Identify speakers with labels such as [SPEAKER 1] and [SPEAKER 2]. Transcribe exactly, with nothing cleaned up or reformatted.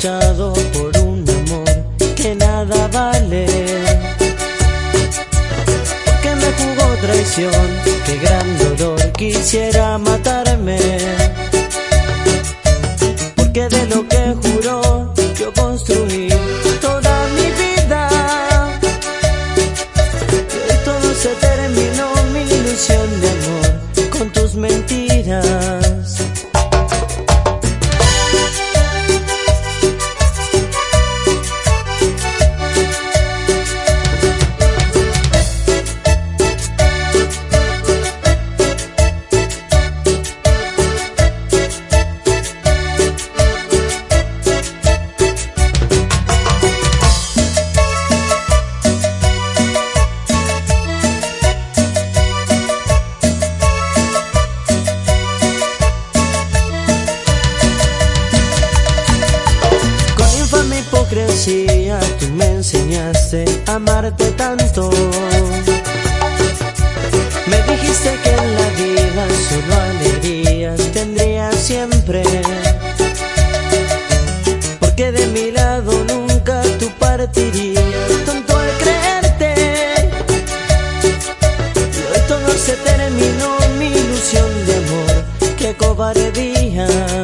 [SPEAKER 1] luchado por un amor que nada vale. Porque me jugó traición, qué gran dolor, quisiera matarme. Porque de lo que juró yo construí toda mi vida, y hoy todo se terminó, mi ilusión de amor con tus mentiras. Hipocresía, tú me enseñaste a amarte tanto. Me dijiste que en la vida solo alegrías tendría siempre, porque de mi lado nunca tú partirías. Tonto al creerte, y hoy todo se terminó, mi ilusión de amor, qué cobardía.